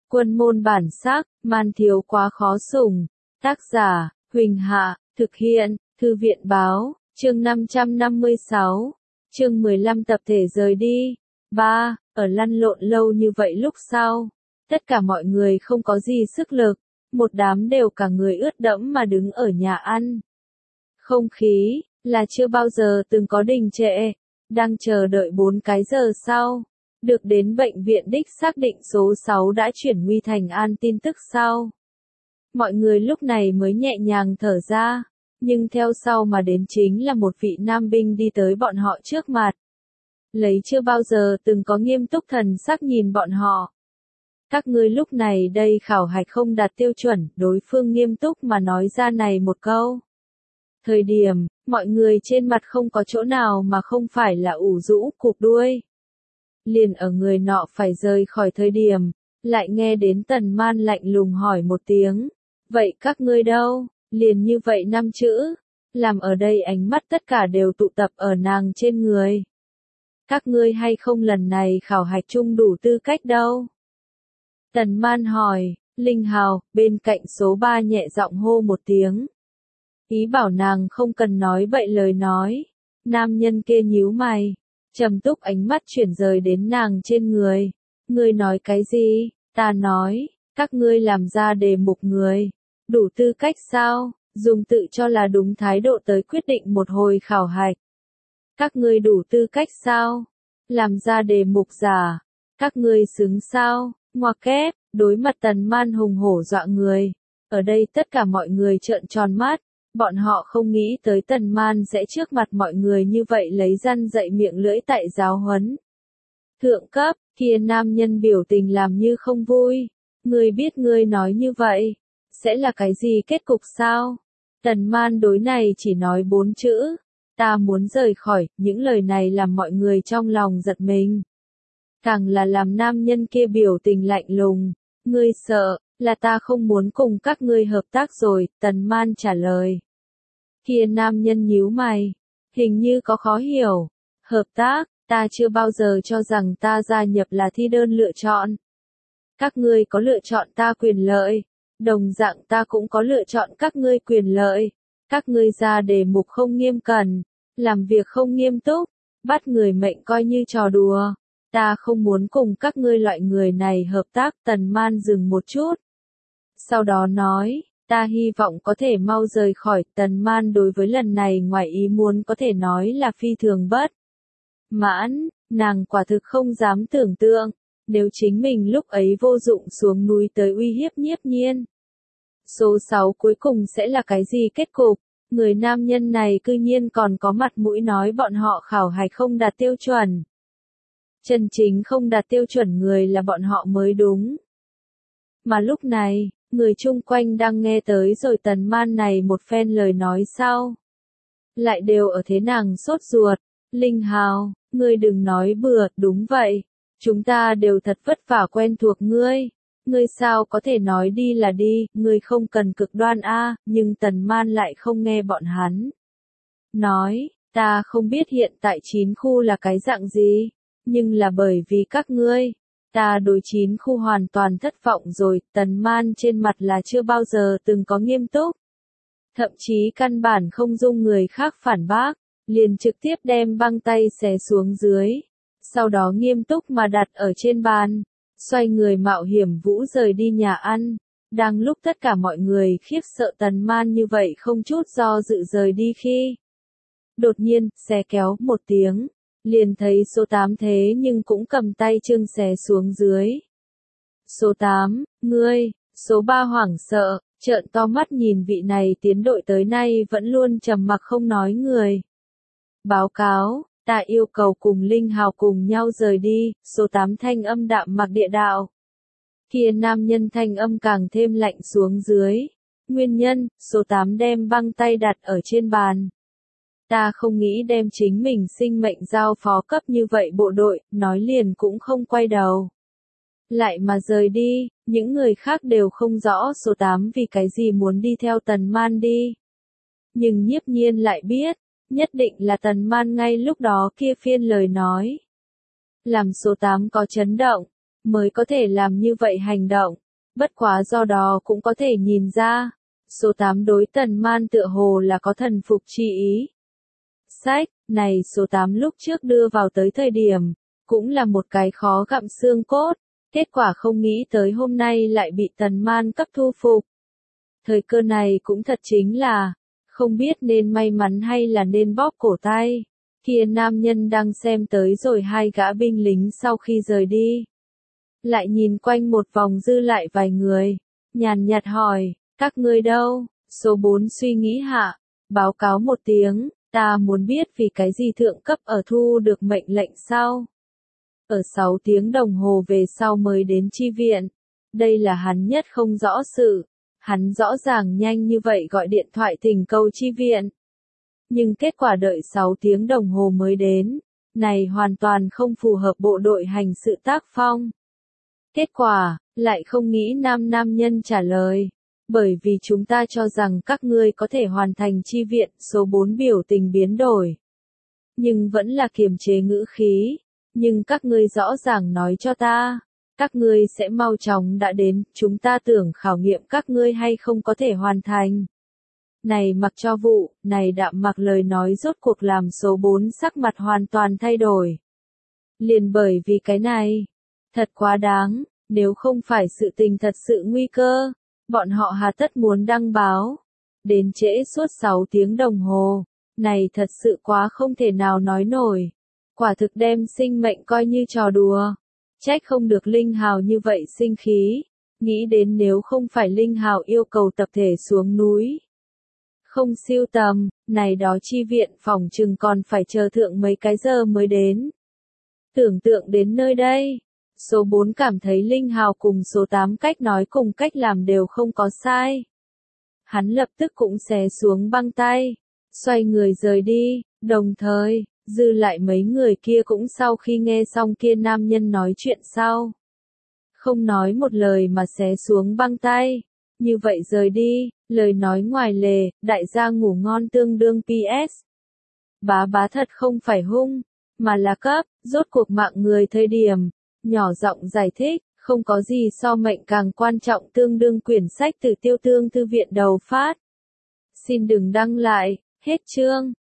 Quân môn bản sắc, man thiếu quá khó sủng. Tác giả, Huỳnh Hạ, thực hiện, Thư viện báo, chương 556, chương 15 tập thể rời đi. 3. Ở lăn lộn lâu như vậy lúc sau, tất cả mọi người không có gì sức lực, một đám đều cả người ướt đẫm mà đứng ở nhà ăn. Không khí, là chưa bao giờ từng có đình trệ, đang chờ đợi 4 cái giờ sau. Được đến bệnh viện đích xác định số 6 đã chuyển nguy thành an tin tức sau. Mọi người lúc này mới nhẹ nhàng thở ra, nhưng theo sau mà đến chính là một vị nam binh đi tới bọn họ trước mặt. Lấy chưa bao giờ từng có nghiêm túc thần sắc nhìn bọn họ. Các ngươi lúc này đây khảo hạch không đạt tiêu chuẩn, đối phương nghiêm túc mà nói ra này một câu. Thời điểm, mọi người trên mặt không có chỗ nào mà không phải là ủ rũ cụp đuôi. Liền ở người nọ phải rời khỏi thời điểm, lại nghe đến Tần Man lạnh lùng hỏi một tiếng. Vậy các ngươi đâu? Liền như vậy 5 chữ. Làm ở đây ánh mắt tất cả đều tụ tập ở nàng trên người. Các ngươi hay không lần này khảo hạch chung đủ tư cách đâu? Tần Man hỏi, Linh Hào, bên cạnh số 3 nhẹ giọng hô một tiếng. Ý bảo nàng không cần nói bậy lời nói. Nam nhân kia nhíu mày, trầm túc ánh mắt chuyển rời đến nàng trên người. Ngươi nói cái gì? Ta nói, các ngươi làm ra đề mục người. Đủ tư cách sao? Dùng tự cho là đúng thái độ tới quyết định một hồi khảo hạch. Các ngươi đủ tư cách sao? Làm ra đề mục giả. Các ngươi xứng sao? Ngoặc kép, đối mặt Tần Man hùng hổ dọa người. Ở đây tất cả mọi người trợn tròn mắt. Bọn họ không nghĩ tới Tần Man sẽ trước mặt mọi người như vậy lấy răn dậy miệng lưỡi tại giáo huấn. Thượng cấp, kia nam nhân biểu tình làm như không vui. Ngươi biết ngươi nói như vậy, sẽ là cái gì kết cục sao? Tần Man đối này chỉ nói 4 chữ. Ta muốn rời khỏi, những lời này làm mọi người trong lòng giật mình. Càng là làm nam nhân kia biểu tình lạnh lùng. Ngươi sợ, là ta không muốn cùng các ngươi hợp tác rồi, Tần Man trả lời. Kia nam nhân nhíu mày, hình như có khó hiểu. Hợp tác, ta chưa bao giờ cho rằng ta gia nhập là thi đơn lựa chọn. Các ngươi có lựa chọn ta quyền lợi, đồng dạng ta cũng có lựa chọn các ngươi quyền lợi. Các ngươi ra đề mục không nghiêm cẩn, làm việc không nghiêm túc, bắt người mệnh coi như trò đùa. Ta không muốn cùng các ngươi loại người này hợp tác. Tần Man dừng một chút, sau đó nói, ta hy vọng có thể mau rời khỏi. Tần Man đối với lần này ngoài ý muốn có thể nói là phi thường bất mãn, nàng quả thực không dám tưởng tượng, nếu chính mình lúc ấy vô dụng xuống núi tới uy hiếp Nhiếp Nhiên. Số 6 cuối cùng sẽ là cái gì kết cục? Người nam nhân này cư nhiên còn có mặt mũi nói bọn họ khảo hạch không đạt tiêu chuẩn. Chân chính không đạt tiêu chuẩn người là bọn họ mới đúng. Mà lúc này, người chung quanh đang nghe tới rồi Tần Man này một phen lời nói sau. Lại đều ở thế nàng sốt ruột. Linh Hào, ngươi đừng nói bừa, đúng vậy. Chúng ta đều thật vất vả quen thuộc ngươi. Ngươi sao có thể nói đi là đi, ngươi không cần cực đoan a. Nhưng Tần Man lại không nghe bọn hắn. Nói, ta không biết hiện tại 9 khu là cái dạng gì, nhưng là bởi vì các ngươi. Ta đối 9 khu hoàn toàn thất vọng rồi. Tần Man trên mặt là chưa bao giờ từng có nghiêm túc. Thậm chí căn bản không dung người khác phản bác, liền trực tiếp đem băng tay xé xuống dưới. Sau đó nghiêm túc mà đặt ở trên bàn, xoay người mạo hiểm vũ rời đi nhà ăn. Đang lúc tất cả mọi người khiếp sợ Tần Man như vậy không chút do dự rời đi khi. Đột nhiên, xé kéo một tiếng. Liền thấy số 8 thế nhưng cũng cầm tay chương xé xuống dưới. Số 8, ngươi, số 3 hoảng sợ, trợn to mắt nhìn vị này tiến đội tới nay vẫn luôn trầm mặc không nói người. Báo cáo, ta yêu cầu cùng Linh Hào cùng nhau rời đi. Số 8 thanh âm đạm mặc địa đạo. Kia nam nhân thanh âm càng thêm lạnh xuống dưới. Nguyên nhân, số 8 đem băng tay đặt ở trên bàn. Ta không nghĩ đem chính mình sinh mệnh giao phó cấp như vậy bộ đội, nói liền cũng không quay đầu. Lại mà rời đi, những người khác đều không rõ số 8 vì cái gì muốn đi theo Tần Man đi. Nhưng Nhiếp Nhiên lại biết, nhất định là Tần Man ngay lúc đó kia phiên lời nói. Làm số 8 có chấn động, mới có thể làm như vậy hành động. Bất quá do đó cũng có thể nhìn ra, số 8 đối Tần Man tựa hồ là có thần phục chi ý. Sách, này số 8 lúc trước đưa vào tới thời điểm, cũng là một cái khó gặm xương cốt, kết quả không nghĩ tới hôm nay lại bị Tần Man cấp thu phục. Thời cơ này cũng thật chính là, không biết nên may mắn hay là nên bóp cổ tay. Kia nam nhân đang xem tới rồi hai gã binh lính sau khi rời đi. Lại nhìn quanh một vòng dư lại vài người, nhàn nhạt hỏi, các ngươi đâu? Số 4 suy nghĩ hạ, báo cáo một tiếng, ta muốn biết vì cái gì thượng cấp ở thu được mệnh lệnh sau. Ở 6 tiếng đồng hồ về sau mới đến chi viện, đây là hắn nhất không rõ sự, hắn rõ ràng nhanh như vậy gọi điện thoại thỉnh cầu chi viện. Nhưng kết quả đợi 6 tiếng đồng hồ mới đến, này hoàn toàn không phù hợp bộ đội hành sự tác phong. Kết quả, lại không nghĩ nam nhân trả lời, bởi vì chúng ta cho rằng các ngươi có thể hoàn thành chi viện. Số 4 biểu tình biến đổi, nhưng vẫn là kiềm chế ngữ khí, nhưng các ngươi rõ ràng nói cho ta, các ngươi sẽ mau chóng đã đến, chúng ta tưởng khảo nghiệm các ngươi hay không có thể hoàn thành. Này mặc cho vụ, này đạm mặc lời nói rốt cuộc làm số 4 sắc mặt hoàn toàn thay đổi. Liền bởi vì cái này, thật quá đáng, nếu không phải sự tình thật sự nguy cơ, bọn họ hà tất muốn đăng báo. Đến trễ suốt 6 tiếng đồng hồ, này thật sự quá không thể nào nói nổi. Quả thực đem sinh mệnh coi như trò đùa. Trách không được Linh Hào như vậy sinh khí, nghĩ đến nếu không phải Linh Hào yêu cầu tập thể xuống núi. Không siêu tầm, này đó chi viện phòng chừng còn phải chờ thượng mấy cái giờ mới đến. Tưởng tượng đến nơi đây, số 4 cảm thấy Linh Hào cùng số 8 cách nói cùng cách làm đều không có sai. Hắn lập tức cũng xé xuống băng tay, xoay người rời đi, đồng thời, dư lại mấy người kia cũng sau khi nghe xong kia nam nhân nói chuyện sau. Không nói một lời mà xé xuống băng tay, như vậy rời đi, lời nói ngoài lề, đại gia ngủ ngon tương đương PS. Bá thật không phải hung, mà là cấp, rốt cuộc mạng người thời điểm, nhỏ giọng giải thích, không có gì so mệnh càng quan trọng tương đương quyển sách từ Tiêu Tương Thư viện đầu phát. Xin đừng đăng lại, hết chương.